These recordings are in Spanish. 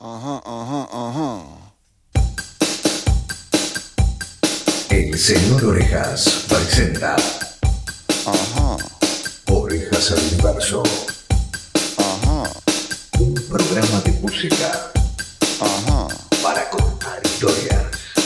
Ajá, ajá, ajá. El señor Orejas presenta Ajá, Orejas al Universo, ajá, un programa de música ajá. para contar historias.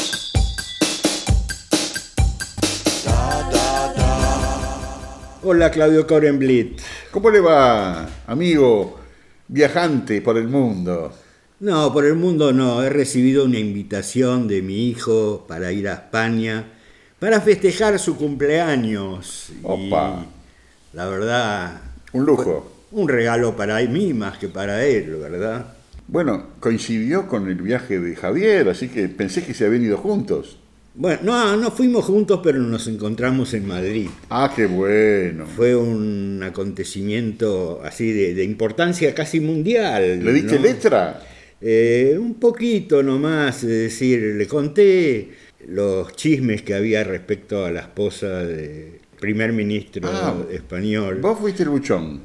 Hola, Claudio Korenblit. ¿Cómo le va, amigo viajante por el mundo? No, por el mundo no. He recibido una invitación de mi hijo para ir a España para festejar su cumpleaños. Opa. Y la verdad, Un lujo. un regalo para mí más que para él, ¿verdad? Bueno, coincidió con el viaje de Javier, así que pensé que se habían ido juntos. Bueno, no fuimos juntos, pero nos encontramos en Madrid. Ah, qué bueno. Fue un acontecimiento así de importancia casi mundial. ¿Le diste ¿no? letra? Un poquito nomás, es decir, le conté los chismes que había respecto a la esposa del primer ministro español. Vos fuiste el buchón.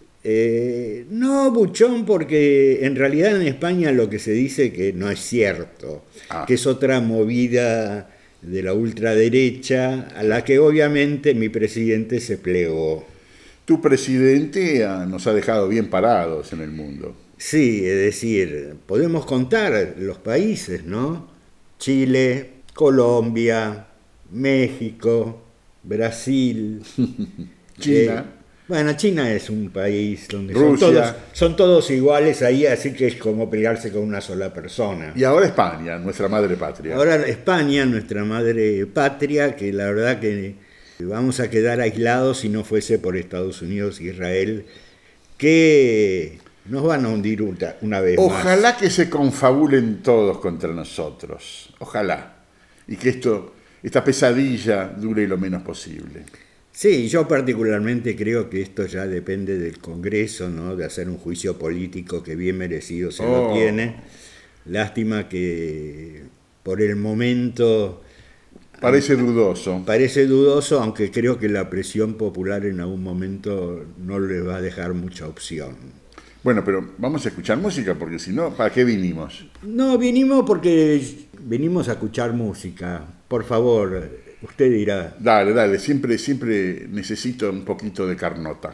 No buchón, porque en realidad en España lo que se dice que no es cierto, que es otra movida de la ultraderecha a la que obviamente mi presidente se plegó. Tu presidente nos ha dejado bien parados en el mundo. Sí, es decir, podemos contar los países, ¿no? Chile, Colombia, México, Brasil, China. Bueno, China es un país donde Rusia. son todos iguales ahí, así que es como pelearse con una sola persona. Y ahora España, nuestra madre patria. Ahora España, nuestra madre patria, que la verdad que vamos a quedar aislados si no fuese por Estados Unidos y Israel, que nos van a hundir una vez más. Ojalá que se confabulen todos contra nosotros. Ojalá. Y que esta pesadilla dure lo menos posible. Sí, yo particularmente creo que esto ya depende del Congreso, ¿no? De hacer un juicio político que bien merecido se lo tiene. Lástima que por el momento Parece dudoso. parece dudoso, aunque creo que la presión popular en algún momento no le va a dejar mucha opción. Bueno, pero vamos a escuchar música, porque si no, ¿para qué vinimos? No, vinimos a escuchar música. Por favor, usted dirá. Dale, siempre necesito un poquito de Carnota.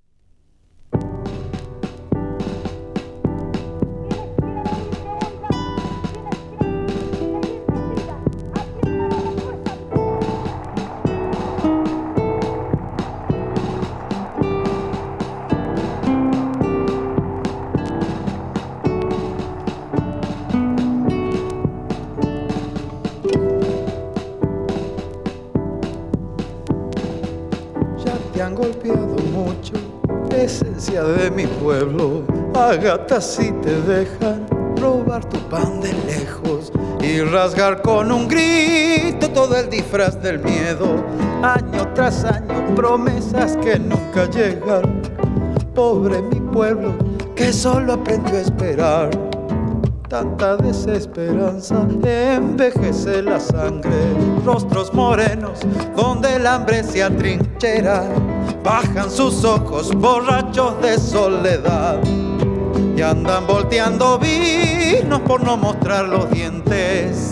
Han golpeado mucho, esencia de mi pueblo. A gatas si te dejan robar tu pan de lejos y rasgar con un grito todo el disfraz del miedo. Año tras año, promesas que nunca llegan. Pobre mi pueblo que solo aprendió a esperar. Tanta desesperanza envejece la sangre. Rostros morenos donde el hambre se atrinchera. Bajan sus ojos borrachos de soledad y andan volteando vinos por no mostrar los dientes.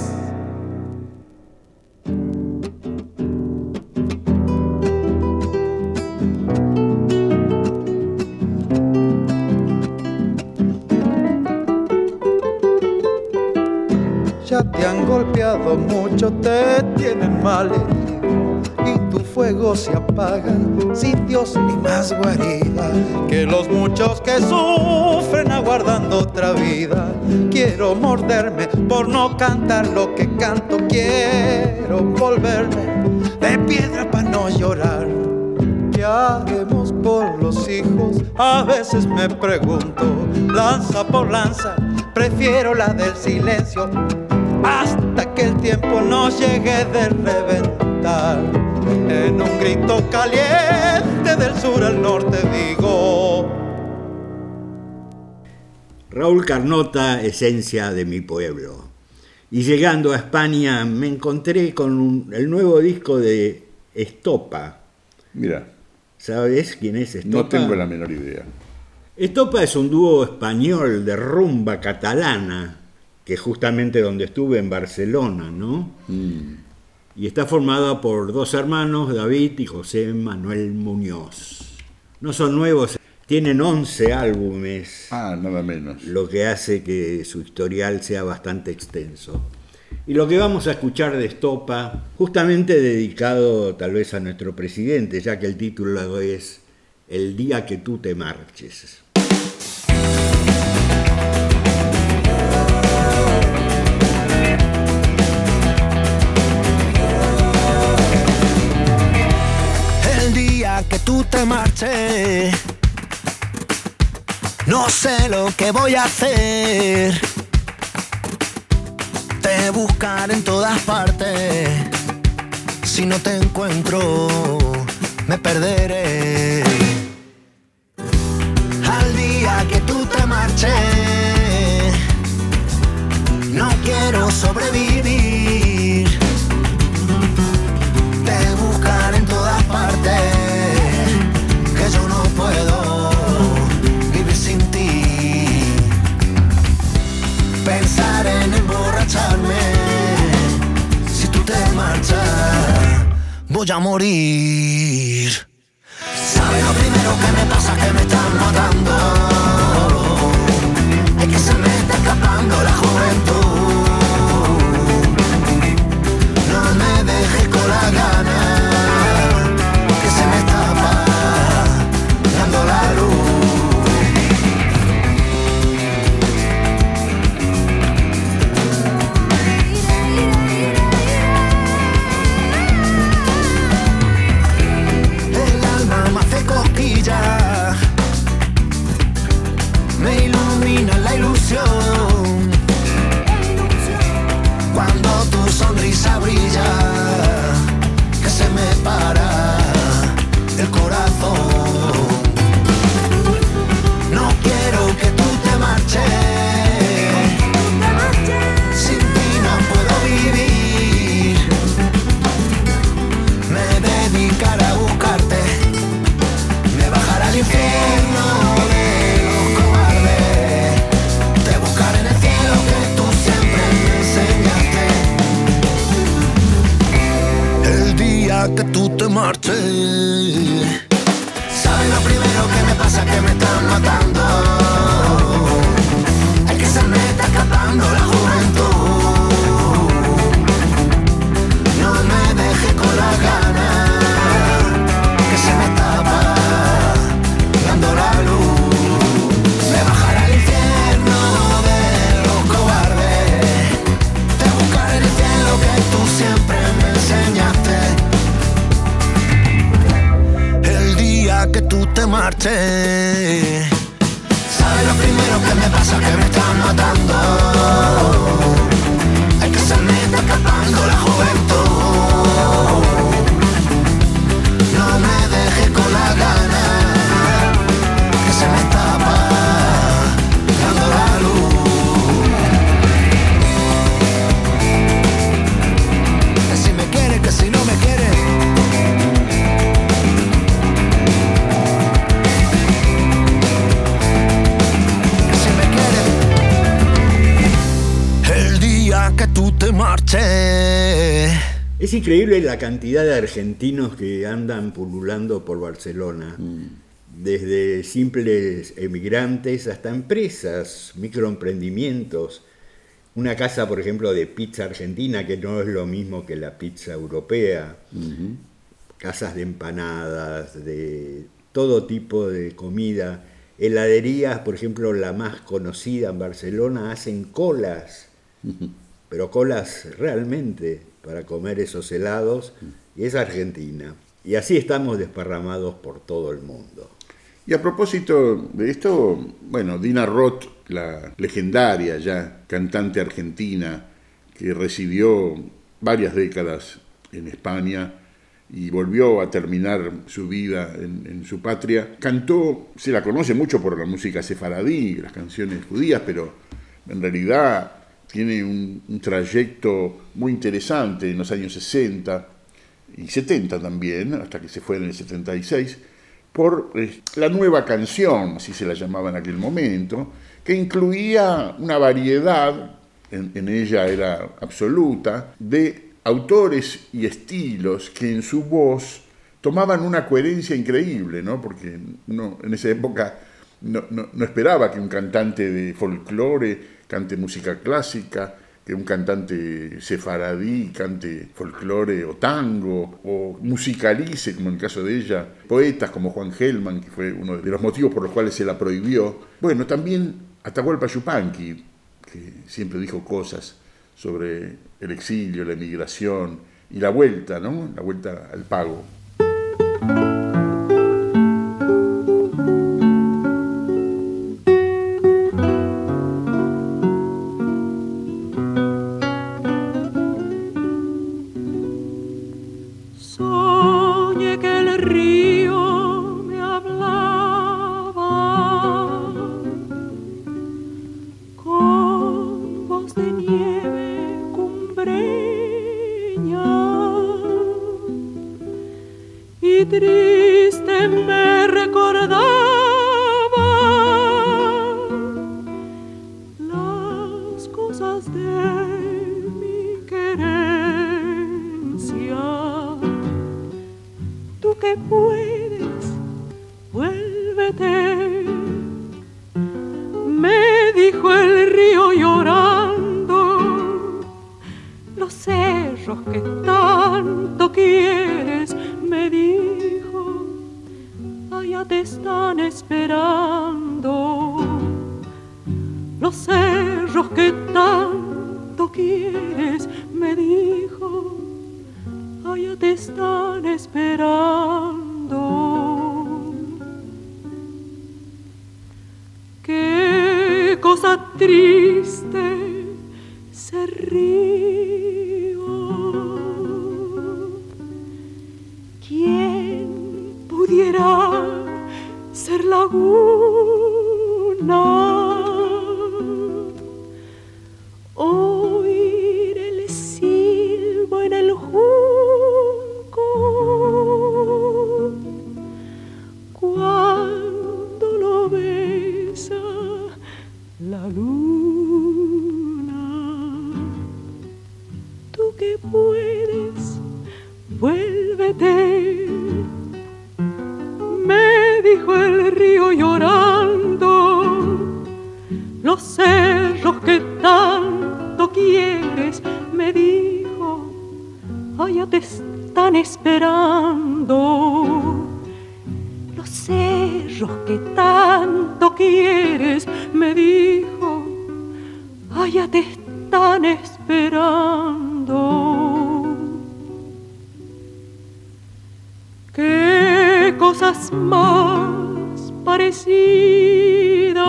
Ya te han golpeado mucho, te tienen mal herido y tu fuego se apaga sin Dios ni más guarida que los muchos que sufren aguardando otra vida. Quiero morderme por no cantar lo que canto, quiero volverme de piedra para no llorar. ¿Qué haremos por los hijos? A veces me pregunto, lanza por lanza, prefiero la del silencio hasta que el tiempo nos llegue de reventar. En un grito caliente del sur al norte digo. Raúl Carnota, esencia de mi pueblo. Y llegando a España me encontré con el nuevo disco de Estopa. Mira, ¿Sabes quién es Estopa? no tengo la menor idea. Estopa es un dúo español de rumba catalana, que es justamente donde estuve en Barcelona, ¿no? Y está formada por dos hermanos, David y José Manuel Muñoz. No son nuevos, tienen 11 álbumes, Nada menos. lo que hace que su historial sea bastante extenso. Y lo que vamos a escuchar de Estopa, justamente dedicado tal vez a nuestro presidente, ya que el título es El día que tú te marches. El día que tú te marches, no sé lo que voy a hacer. Te buscaré en todas partes. Si no te encuentro, me perderé. Al día que tú te marches, no quiero sobrevivir. Te buscaré en todas partes, que yo no puedo vivir sin ti. Pensar en emborracharme, si tú te marchas, voy a morir. ¿Sabes lo primero que me pasa? Que me están matando. Es que se me está escapando la juventud. No me dejes con la gana, que se me está apagando la luz. Me ilumina la ilusión cuando tu sonrisa brilla, que se me para el corazón. No quiero que tú te marches, sin ti no puedo vivir. Me dedicaré a buscarte, me bajaré al infierno de los cobardes. Te buscaré en el cielo que tú siempre me enseñaste. El día que tú te marches, ¿sabes lo primero que me pasa? Que me están matando. Es que se me está escapando la juventud. No me dejes con la gana, que se me está apagando la luz. Me bajaré al infierno de los cobardes. Te buscaré en el cielo que tú siempre me enseñaste. El día que tú te marches, ¿sabes lo primero que me pasa? Que me están matando. Es que se me está escapando la juventud. No me dejes con la gana, que se me está apagando la luz. Que si me quieres, que si no me quieres. Que si me quieres. El día que tú te marches. Es increíble la cantidad de argentinos que andan pululando por Barcelona, desde simples emigrantes hasta empresas, microemprendimientos. Una casa, por ejemplo, de pizza argentina, que no es lo mismo que la pizza europea. Casas de empanadas, de todo tipo de comida. Heladerías, por ejemplo, la más conocida en Barcelona, hacen colas, pero colas realmente para comer esos helados, y es Argentina. Y así estamos desparramados por todo el mundo. Y a propósito de esto, bueno, Dina Roth, la legendaria ya cantante argentina que residió varias décadas en España y volvió a terminar su vida en su patria, cantó, se la conoce mucho por la música sefaradí, las canciones judías, pero en realidad tiene un trayecto muy interesante en los años 60 y 70 también, hasta que se fue en el 76, por la nueva canción, así se la llamaba en aquel momento, que incluía una variedad, en ella era absoluta, de autores y estilos que en su voz tomaban una coherencia increíble, ¿no? Porque uno en esa época no esperaba que un cantante de folclore cante música clásica, que un cantante sefaradí cante folclore o tango, o musicalice, como en el caso de ella, poetas como Juan Gelman, que fue uno de los motivos por los cuales se la prohibió. Bueno, también Atahualpa Yupanqui, que siempre dijo cosas sobre el exilio, la emigración y la vuelta, ¿no? La vuelta al pago. Soñé que el río me hablaba con voz de nieve cumbreña y triste me recordaba las cosas de mi querencia. Tú que puedes, vuélvete, me dijo el río llorando. Los cerros que tanto quieres, me dijo, allá te están esperando. Los cerros que tanto quieres, me dijo, allá te están esperando. Qué cosa triste se río. ¿Quién pudiera ser laguna? Oír el silbo en el junco cuando lo besa la luna. Tú que puedes, vuélvete, me dijo el río llorando. Los cerros que tanto quieres, me dijo, allá te están esperando. Los cerros que tanto quieres, me dijo, allá te están esperando. Qué cosas más parecidas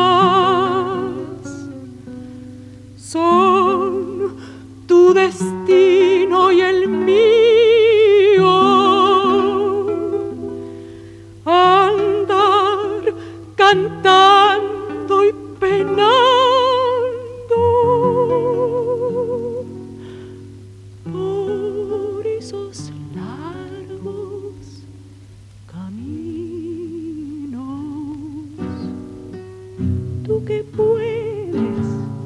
son tu destino y el mío. Andar cantando y penando por esos largos caminos. Tú que puedes,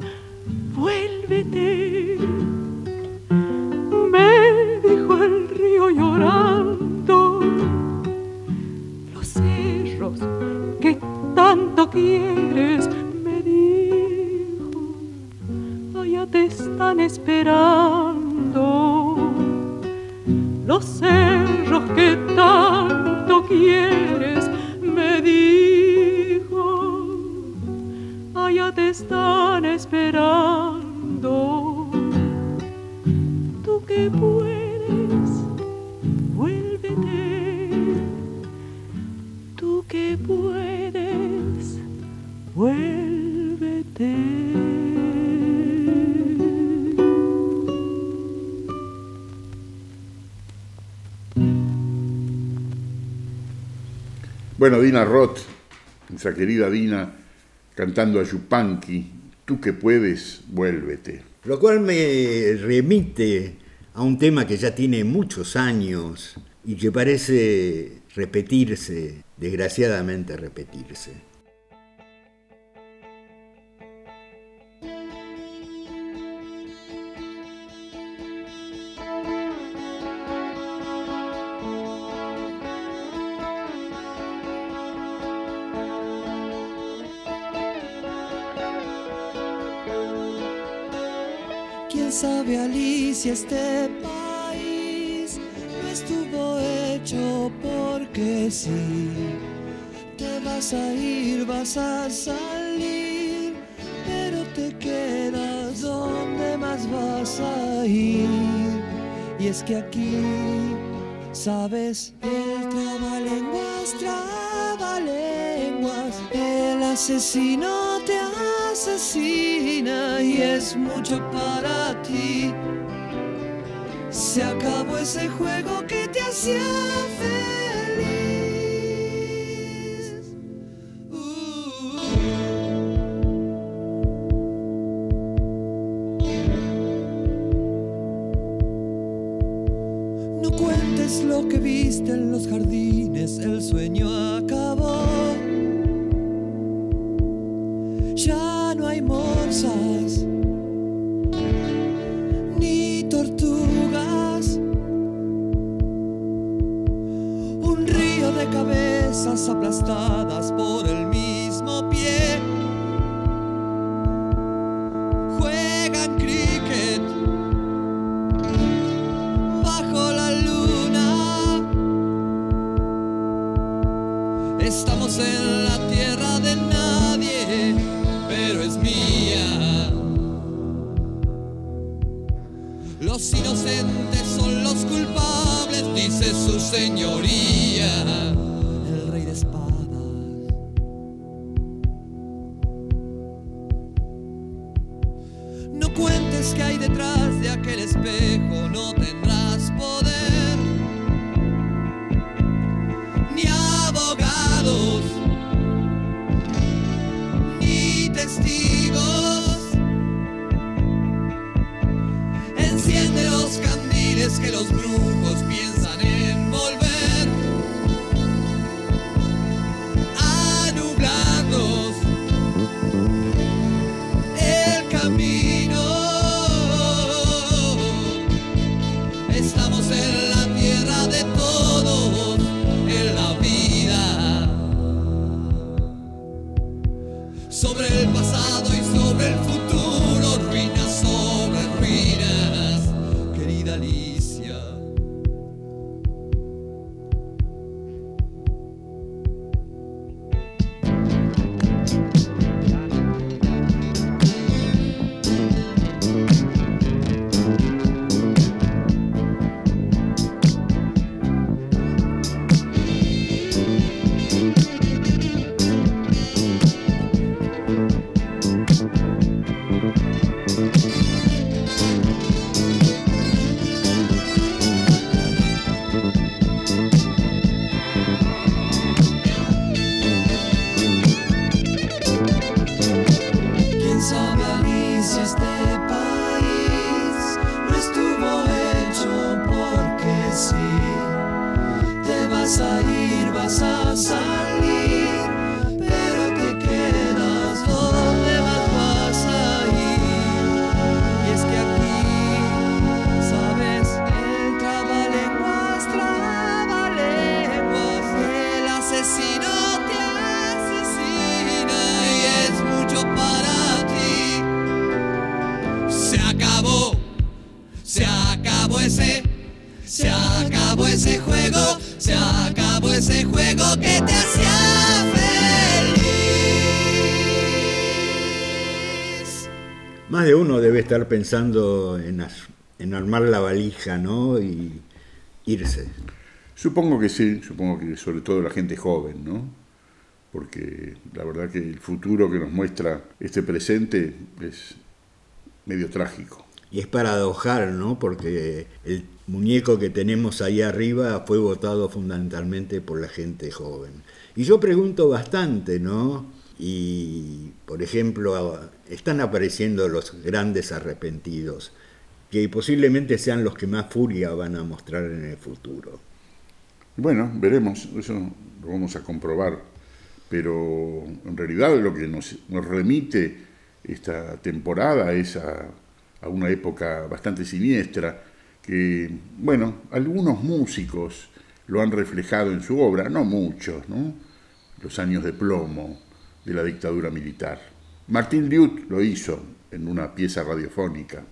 vuélvete, me dijo el río llorando. Los cerros que tanto quieres, me dijo, allá te están esperando. Los cerros que tanto quieres, me dijo, allá te están esperando. Tú que puedes, vuélvete. Tú que puedes, vuélvete. Bueno, Dina Roth, nuestra querida Dina, cantando a Yupanqui, tú que puedes, vuélvete. Lo cual me remite a un tema que ya tiene muchos años y que parece repetirse desgraciadamente repetirse. ¿Quién sabe, Alicia, este país no estuvo hecho porque sí? Te vas a ir, vas a salir, pero te quedas donde más vas a ir. Y es que aquí, sabes, el trabalenguas, el asesino te asesina y es mucho para ti. Se acabó ese juego que te hacía feliz. No cuentes lo que viste en los jardines, el sueño acabó. Ya no hay morsas ni tortugas. Un río de cabezas aplastadas por el mismo pie. Juegan cricket bajo la luna. Estamos en la tierra de nadie, pero es mía. Los inocentes son los culpables, dice su señoría, el rey de espadas. No cuentes que hay detrás de aquel espejo, no tendrás poder, ni abogados, ni testigos. Enciende los candiles que los brujos piensan envolver, a nublarnos el camino. Estamos en la tierra de todos, en la vida, sobre el pasado y sobre el futuro, ruinas sobre ruinas, querida Alicia. ¿Quién sabe, Alicia, este país no estuvo hecho porque sí? Te vas a ir, vas a salir, pero te quedas donde más vas a ir. Y es que aquí, sabes, el trabalenguas, el asesino te asesina y es mucho para ti. Se acabó ese juego, se acabó ese juego que te hacía feliz. Más de uno debe estar pensando en armar la valija, ¿no? Y irse. Supongo que sí, supongo que sobre todo la gente joven, ¿no? Porque la verdad que el futuro que nos muestra este presente es medio trágico. Y es paradojal, ¿no? Porque el muñeco que tenemos ahí arriba fue votado fundamentalmente por la gente joven. Y yo pregunto bastante, ¿no? Y, por ejemplo, están apareciendo los grandes arrepentidos, que posiblemente sean los que más furia van a mostrar en el futuro. Bueno, veremos, eso lo vamos a comprobar, pero en realidad lo que nos remite esta temporada es a una época bastante siniestra, que, bueno, algunos músicos lo han reflejado en su obra, no muchos, ¿no? Los años de plomo de la dictadura militar. Martín Liut lo hizo en una pieza radiofónica.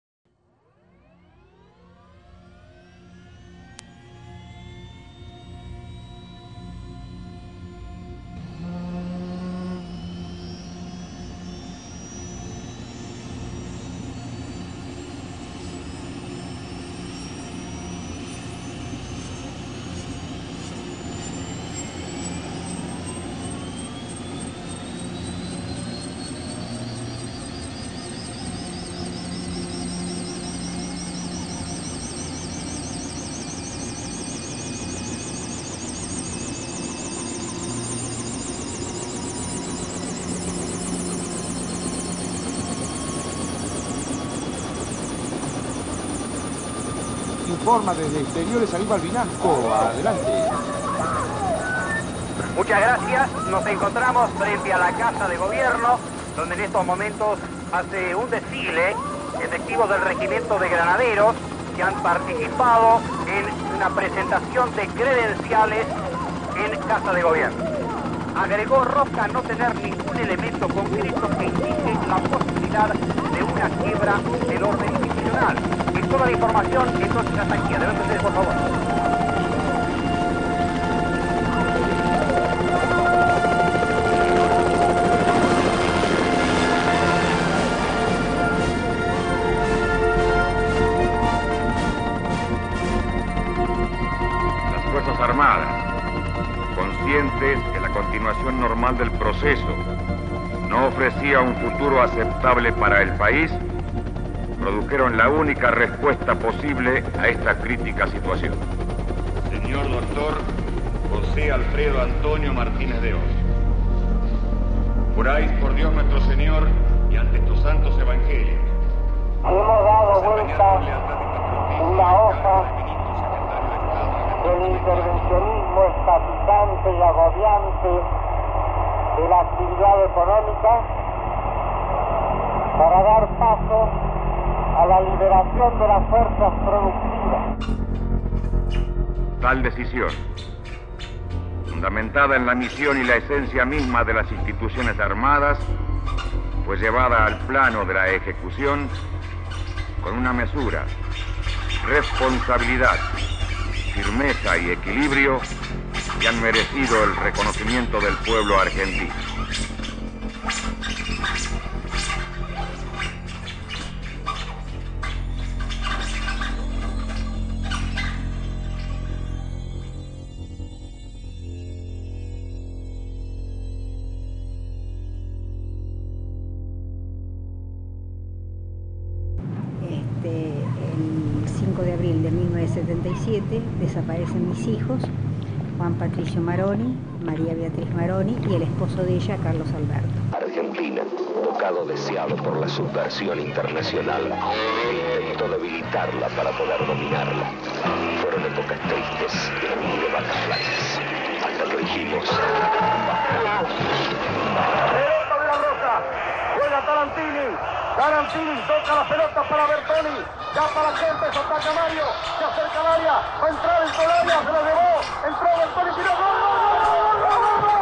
Informa desde exteriores Aníbal Vinasco. Adelante. Muchas gracias. Nos encontramos frente a la Casa de Gobierno, donde en estos momentos hace un desfile efectivos del Regimiento de Granaderos que han participado en una presentación de credenciales en Casa de Gobierno. Agregó Roca no tener ningún elemento concreto que indique la posibilidad de una quiebra del orden institucional. Es toda la información, entonces hasta aquí. Adelante ustedes, por favor. Las Fuerzas Armadas, conscientes que la continuación normal del proceso no ofrecía un futuro aceptable para el país, produjeron la única respuesta posible a esta crítica situación. Señor doctor José Alfredo Antonio Martínez de Oz, juráis por Dios nuestro Señor y ante estos santos evangelios. Hemos dado vuelta una hoja del intervencionismo estatizante y agobiante de la actividad económica para dar paso a la liberación de las fuerzas productivas. Tal decisión, fundamentada en la misión y la esencia misma de las instituciones armadas, fue llevada al plano de la ejecución con una mesura, responsabilidad, firmeza y equilibrio que han merecido el reconocimiento del pueblo argentino. El 5 de abril de 1977 desaparecen mis hijos, Juan Patricio Maroni, María Beatriz Maroni y el esposo de ella, Carlos Alberto. Argentina, tocado deseado por la subversión internacional, que intentó debilitarla para poder dominarla. Fueron épocas tristes y de vacas flacas, hasta que dijimos... Pelota de la Roca, juega Tarantini toca la pelota para Bertoni, ya para Kempes, ataca Mario, se acerca al área, va a entrar en el área, se lo llevó, entró Bertoni, tiró, ¡gol, gol, gol, gol, gol, gol!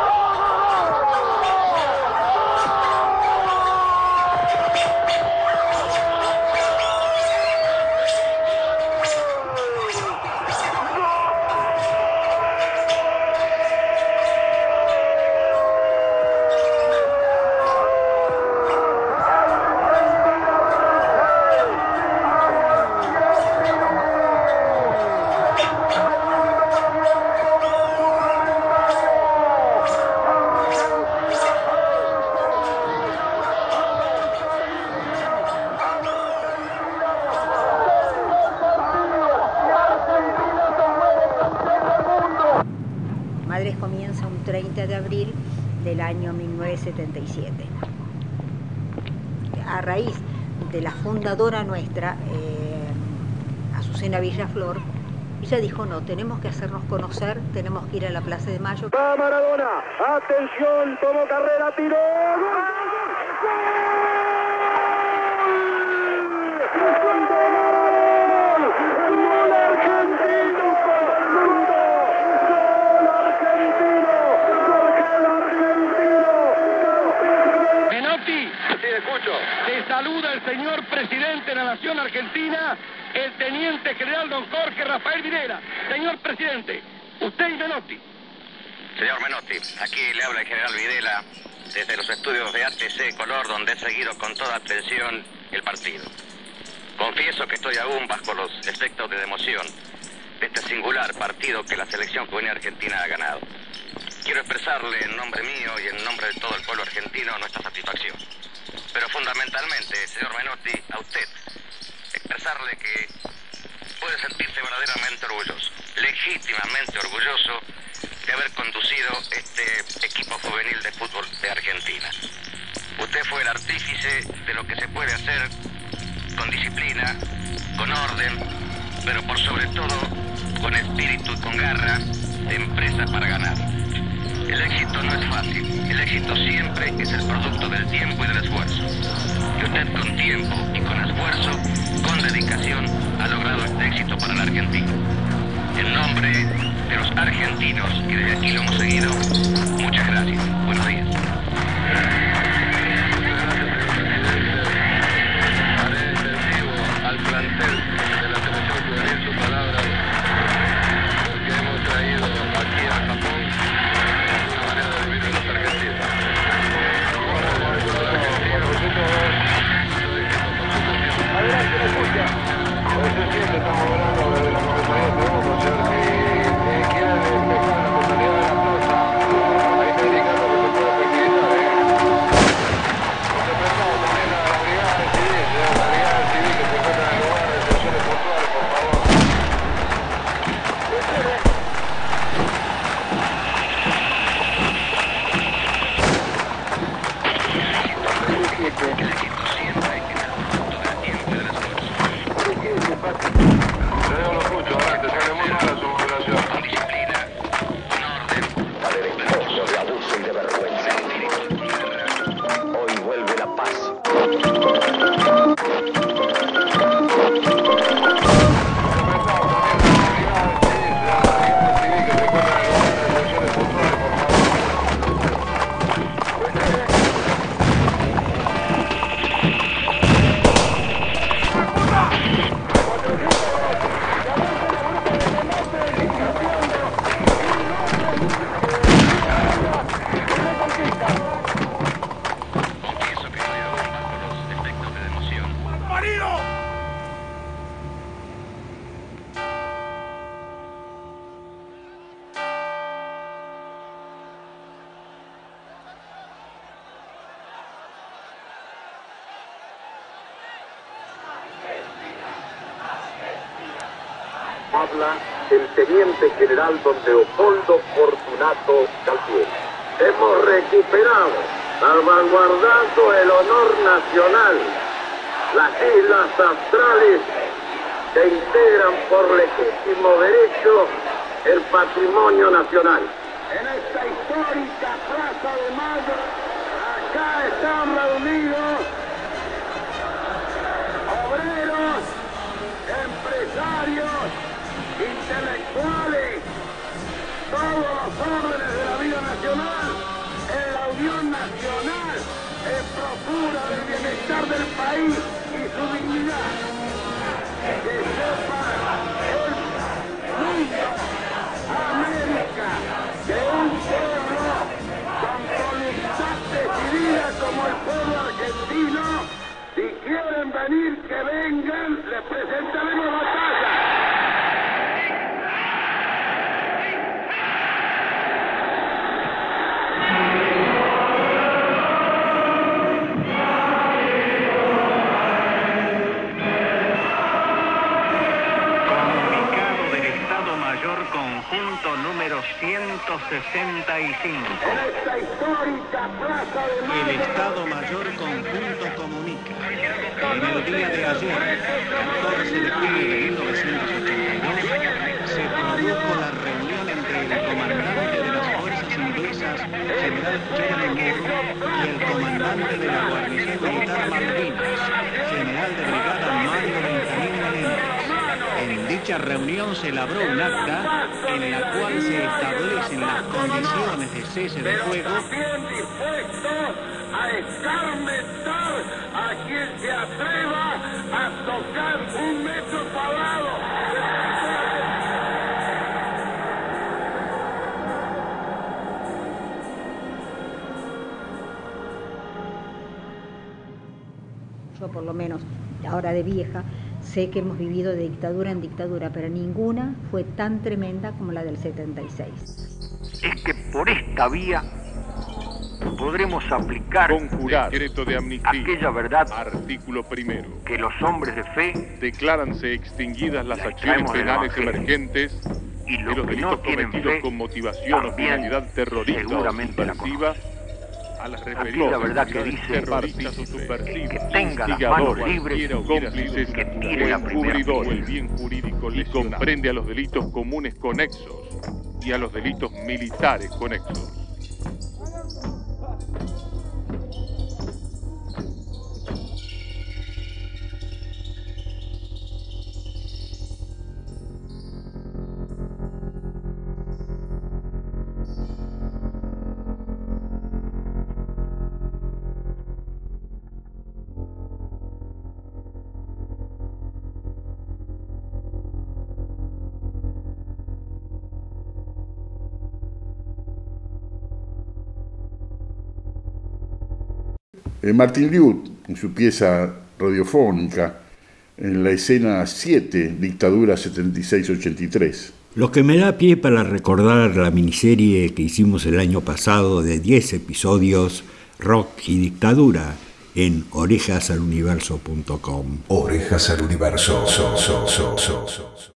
Madres comienza un 30 de abril del año 1977. A raíz de la fundadora nuestra, Azucena Villaflor, Ella dijo, no, tenemos que hacernos conocer, tenemos que ir a la Plaza de Mayo. Va Maradona, atención, tomó carrera, tiró. Te saluda el señor presidente de la Nación Argentina, el teniente general don Jorge Rafael Videla. Señor presidente, usted y Menotti. Señor Menotti, aquí le habla el general Videla desde los estudios de ATC Color, donde he seguido con toda atención el partido. Confieso que estoy aún bajo los efectos de emoción de este singular partido que la selección juvenil argentina ha ganado. Quiero expresarle en nombre mío y en nombre de todo el pueblo argentino nuestra satisfacción. Pero fundamentalmente, señor Menotti, a usted, expresarle que puede sentirse verdaderamente orgulloso, legítimamente orgulloso de haber conducido este equipo juvenil de fútbol de Argentina. Usted fue el artífice de lo que se puede hacer con disciplina, con orden, pero por sobre todo con espíritu y con garra de empresa para ganar. El éxito no es fácil, el éxito siempre es el producto del tiempo y del esfuerzo. Y usted con tiempo y con esfuerzo, con dedicación, ha logrado este éxito para la Argentina. En nombre de los argentinos, que desde aquí lo hemos seguido, muchas gracias. Buenos días. Haré extensivo al plantel de la selección juvenil sus palabras, porque hemos traído aquí a Japón una manera de vivir de los argentinos. Adelante, me escucha. Pues es cierto, estamos hablando de la comisaría de segundo, señor, si quieren despejar la totalidad de la plaza, ahí está indicando que se puede flexibilizar, Nos enfrentamos también a la brigada civil, la brigada civil que se encuentra en el lugar de detenciones puntuales, por favor. Yo lo escucho, adelante, sale muy mala su modulación. Con disciplina, con orden, Para el esposo de abuso y de vergüenza. Hoy vuelve la paz. confieso que estoy aún bajo los efectos de emoción. Habla el teniente general don Leopoldo Fortunato Galtieri. Hemos recuperado, salvaguardando el honor nacional, las islas australes que integran por legítimo derecho el patrimonio nacional. En esta histórica Plaza de Mayo, acá están reunidos obreros, empresarios, intelectuales, todos los órdenes de la vida nacional, en la unión nacional, en procura del bienestar del país y su dignidad. Que sepa el mundo, América, que un pueblo con voluntad decidida como el pueblo argentino, si quieren venir, que vengan, les presentaremos batalla. Conjunto número 165. El Estado Mayor Conjunto comunica que en el día de ayer, 14 de junio de 1982, Jeremy Moore, y el comandante de la guarnición militar Malvinas, general de brigada Mario Benjamín Menéndez. En dicha reunión se elaboró un acta en la cual se establecen las condiciones de cese de fuego. A escarmentar a quien se atreva a tocar 1 metro cuadrado. Yo por lo menos, ahora de vieja, sé que hemos vivido de dictadura en dictadura, pero ninguna fue tan tremenda como la del 76. Es que por esta vía podremos aplicar decreto de amnistía, aquella verdad, artículo 1, que los hombres de fe decláranse extinguidas las acciones penales emergentes y de los los que delitos no tienen cometidos fe, con motivación o también finalidad terrorista o seguramente la subversiva, a las aquella referidas verdad que actividades dice terroristas o subversivas, que tenga las manos instigadores, libres, cómplices que o tiene la primera encubridores, piedra. el bien jurídico y comprende a los delitos comunes conexos y a los delitos militares conexos. Martin Liud, en su pieza radiofónica, en la escena 7, Dictadura 76-83. Lo que me da pie para recordar la miniserie que hicimos el año pasado de 10 episodios, Rock y Dictadura, en orejasaluniverso.com. Orejas al Universo.